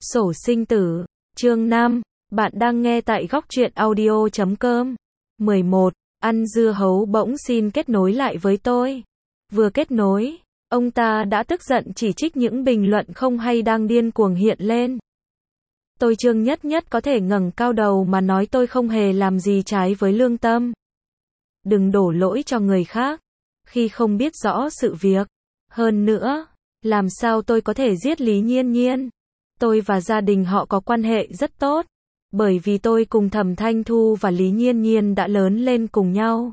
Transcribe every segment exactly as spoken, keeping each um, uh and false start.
Sổ sinh tử, chương năm, bạn đang nghe tại góc truyện audio chấm com. mười một. Ăn dưa hấu bỗng xin kết nối lại với tôi. Vừa kết nối, ông ta đã tức giận chỉ trích những bình luận không hay đang điên cuồng hiện lên. Tôi Trương Nhất Nhất có thể ngẩng cao đầu mà nói tôi không hề làm gì trái với lương tâm. Đừng đổ lỗi cho người khác, khi không biết rõ sự việc. Hơn nữa, làm sao tôi có thể giết Lý Nhiên Nhiên? Tôi và gia đình họ có quan hệ rất tốt, bởi vì tôi cùng Thẩm Thanh Thu và Lý Nhiên Nhiên đã lớn lên cùng nhau.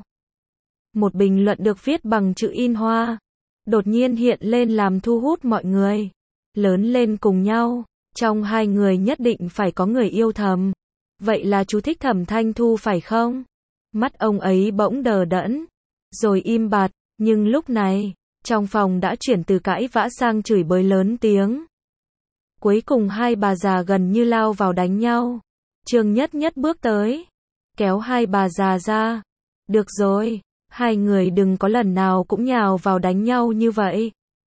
Một bình luận được viết bằng chữ in hoa, đột nhiên hiện lên làm thu hút mọi người. Lớn lên cùng nhau, trong hai người nhất định phải có người yêu thầm. Vậy là chú thích Thẩm Thanh Thu phải không? Mắt ông ấy bỗng đờ đẫn, rồi im bặt, nhưng lúc này, trong phòng đã chuyển từ cãi vã sang chửi bới lớn tiếng. Cuối cùng hai bà già gần như lao vào đánh nhau. Trương Nhất Nhất bước tới, kéo hai bà già ra. Được rồi, hai người đừng có lần nào cũng nhào vào đánh nhau như vậy.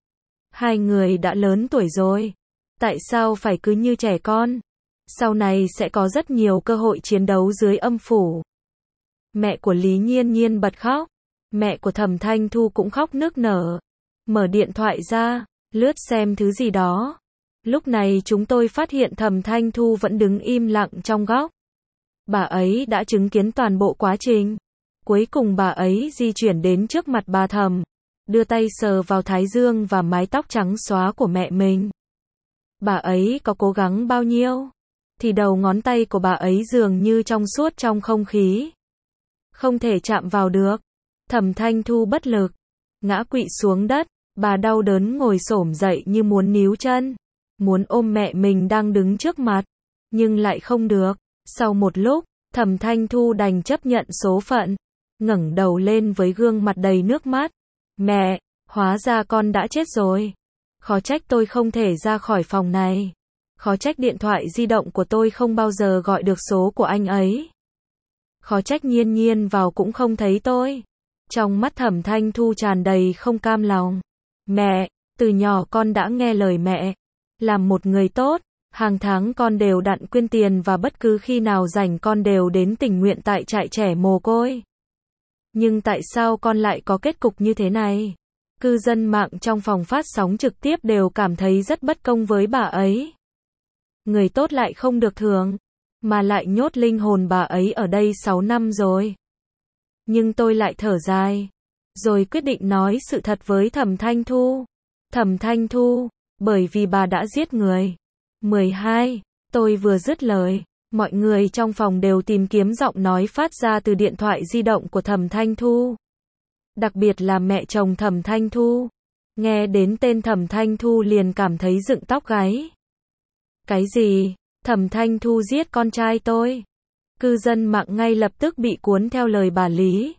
Hai người đã lớn tuổi rồi, tại sao phải cứ như trẻ con? Sau này sẽ có rất nhiều cơ hội chiến đấu dưới âm phủ. Mẹ của Lý Nhiên Nhiên bật khóc, mẹ của Thẩm Thanh Thu cũng khóc nức nở. Mở điện thoại ra, lướt xem thứ gì đó. Lúc này chúng tôi phát hiện Thẩm Thanh Thu vẫn đứng im lặng trong góc. Bà ấy đã chứng kiến toàn bộ quá trình. Cuối cùng bà ấy di chuyển đến trước mặt bà Thẩm, đưa tay sờ vào thái dương và mái tóc trắng xóa của mẹ mình. Bà ấy có cố gắng bao nhiêu, thì đầu ngón tay của bà ấy dường như trong suốt trong không khí, không thể chạm vào được. Thẩm Thanh Thu bất lực, ngã quỵ xuống đất, bà đau đớn ngồi xổm dậy như muốn níu chân, muốn ôm mẹ mình đang đứng trước mặt, nhưng lại không được. Sau một lúc, Thẩm Thanh Thu đành chấp nhận số phận, ngẩng đầu lên với gương mặt đầy nước mắt. Mẹ, hóa ra con đã chết rồi. Khó trách tôi không thể ra khỏi phòng này. Khó trách điện thoại di động của tôi không bao giờ gọi được số của anh ấy. Khó trách Nhiên Nhiên vào cũng không thấy tôi. Trong mắt Thẩm Thanh Thu tràn đầy không cam lòng. Mẹ, từ nhỏ con đã nghe lời mẹ, làm một người tốt, hàng tháng con đều đặn quyên tiền và bất cứ khi nào rảnh con đều đến tình nguyện tại trại trẻ mồ côi. Nhưng tại sao con lại có kết cục như thế này? Cư dân mạng trong phòng phát sóng trực tiếp đều cảm thấy rất bất công với bà ấy. Người tốt lại không được thưởng, mà lại nhốt linh hồn bà ấy ở đây sáu năm rồi. Nhưng tôi lại thở dài, rồi quyết định nói sự thật với Thẩm Thanh Thu. Thẩm Thanh Thu, bởi vì bà đã giết người. mười hai. Tôi vừa dứt lời, mọi người trong phòng đều tìm kiếm giọng nói phát ra từ điện thoại di động của Thẩm Thanh Thu. Đặc biệt là mẹ chồng Thẩm Thanh Thu. Nghe đến tên Thẩm Thanh Thu liền cảm thấy dựng tóc gáy. Cái gì? Thẩm Thanh Thu giết con trai tôi? Cư dân mạng ngay lập tức bị cuốn theo lời bà Lý.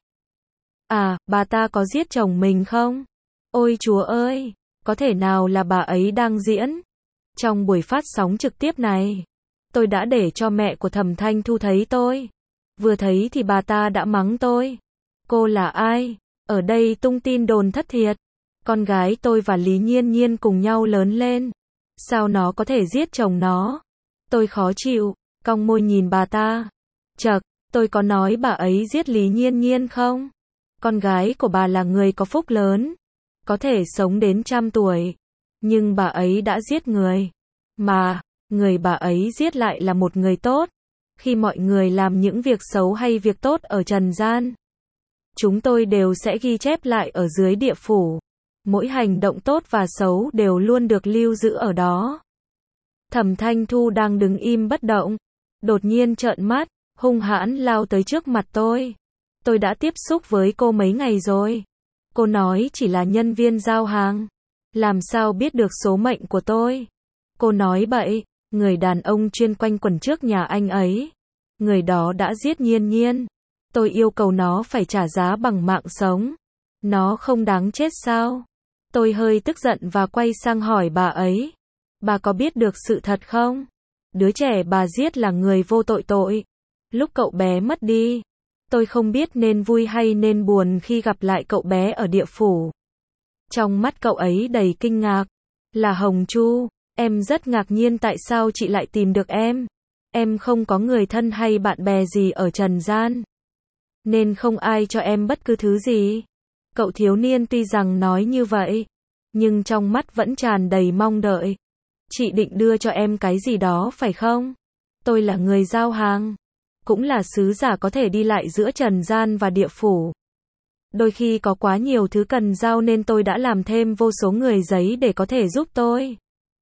À, bà ta có giết chồng mình không? Ôi chúa ơi, có thể nào là bà ấy đang diễn? Trong buổi phát sóng trực tiếp này, tôi đã để cho mẹ của Thẩm Thanh Thu thấy tôi. Vừa thấy thì bà ta đã mắng tôi. Cô là ai? Ở đây tung tin đồn thất thiệt. Con gái tôi và Lý Nhiên Nhiên cùng nhau lớn lên. Sao nó có thể giết chồng nó? Tôi khó chịu, cong môi nhìn bà ta. Chậc, tôi có nói bà ấy giết Lý Nhiên Nhiên không? Con gái của bà là người có phúc lớn, có thể sống đến trăm tuổi. Nhưng bà ấy đã giết người. Mà, người bà ấy giết lại là một người tốt. Khi mọi người làm những việc xấu hay việc tốt ở trần gian, chúng tôi đều sẽ ghi chép lại ở dưới địa phủ. Mỗi hành động tốt và xấu đều luôn được lưu giữ ở đó. Thẩm Thanh Thu đang đứng im bất động, đột nhiên trợn mắt, hung hãn lao tới trước mặt tôi. Tôi đã tiếp xúc với cô mấy ngày rồi. Cô nói chỉ là nhân viên giao hàng. Làm sao biết được số mệnh của tôi? Cô nói bậy, người đàn ông chuyên quanh quẩn trước nhà anh ấy. Người đó đã giết Nhiên Nhiên. Tôi yêu cầu nó phải trả giá bằng mạng sống. Nó không đáng chết sao? Tôi hơi tức giận và quay sang hỏi bà ấy. Bà có biết được sự thật không? Đứa trẻ bà giết là người vô tội tội. Lúc cậu bé mất đi, tôi không biết nên vui hay nên buồn khi gặp lại cậu bé ở địa phủ. Trong mắt cậu ấy đầy kinh ngạc. Là Hồng Chu, Em rất ngạc nhiên tại sao chị lại tìm được em. Em không có người thân hay bạn bè gì ở trần gian, nên không ai cho em bất cứ thứ gì. Cậu thiếu niên tuy rằng nói như vậy, nhưng trong mắt vẫn tràn đầy mong đợi. Chị định đưa cho em cái gì đó phải không? Tôi là người giao hàng, cũng là sứ giả có thể đi lại giữa trần gian và địa phủ. Đôi khi có quá nhiều thứ cần giao nên tôi đã làm thêm vô số người giấy để có thể giúp tôi.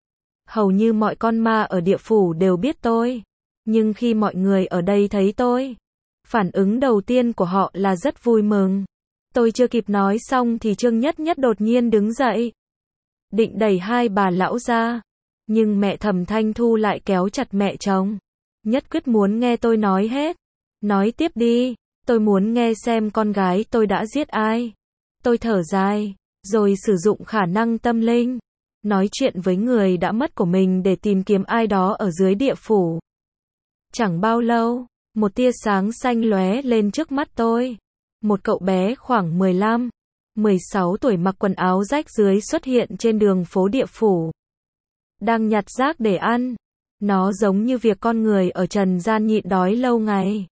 Hầu như mọi con ma ở địa phủ đều biết tôi. Nhưng khi mọi người ở đây thấy tôi, phản ứng đầu tiên của họ là rất vui mừng. Tôi chưa kịp nói xong thì Trương Nhất Nhất đột nhiên đứng dậy, định đẩy hai bà lão ra. Nhưng mẹ Thẩm Thanh Thu lại kéo chặt mẹ chồng. Nhất quyết muốn nghe tôi nói hết. Nói tiếp đi, tôi muốn nghe xem con gái tôi đã giết ai. Tôi thở dài, rồi sử dụng khả năng tâm linh, nói chuyện với người đã mất của mình để tìm kiếm ai đó ở dưới địa phủ. Chẳng bao lâu, một tia sáng xanh lóe lên trước mắt tôi. Một cậu bé khoảng mười lăm, mười sáu tuổi mặc quần áo rách rưới xuất hiện trên đường phố địa phủ. Đang nhặt rác để ăn. Nó giống như việc con người ở trần gian nhịn đói lâu ngày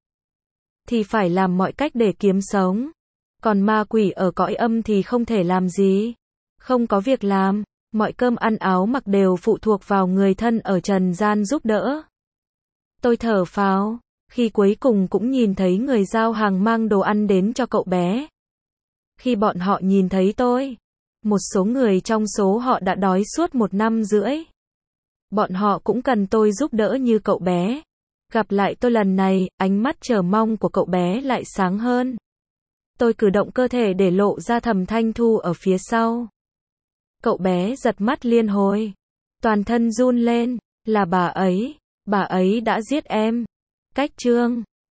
thì phải làm mọi cách để kiếm sống. Còn ma quỷ ở cõi âm thì không thể làm gì. Không có việc làm, mọi cơm ăn áo mặc đều phụ thuộc vào người thân ở trần gian giúp đỡ. Tôi thở phào, khi cuối cùng cũng nhìn thấy người giao hàng mang đồ ăn đến cho cậu bé. Khi bọn họ nhìn thấy tôi, một số người trong số họ đã đói suốt một năm rưỡi. Bọn họ cũng cần tôi giúp đỡ như cậu bé. Gặp lại tôi lần này, ánh mắt chờ mong của cậu bé lại sáng hơn. Tôi cử động cơ thể để lộ ra Thẩm Thanh Thu ở phía sau. Cậu bé giật mắt liên hồi, toàn thân run lên, là bà ấy, bà ấy đã giết em. Cách Trương